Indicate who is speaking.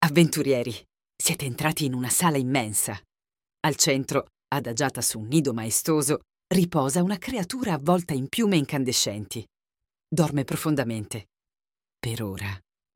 Speaker 1: Avventurieri, siete entrati in una sala immensa. Al centro, adagiata su un nido maestoso, riposa una creatura avvolta in piume incandescenti. Dorme profondamente. Per ora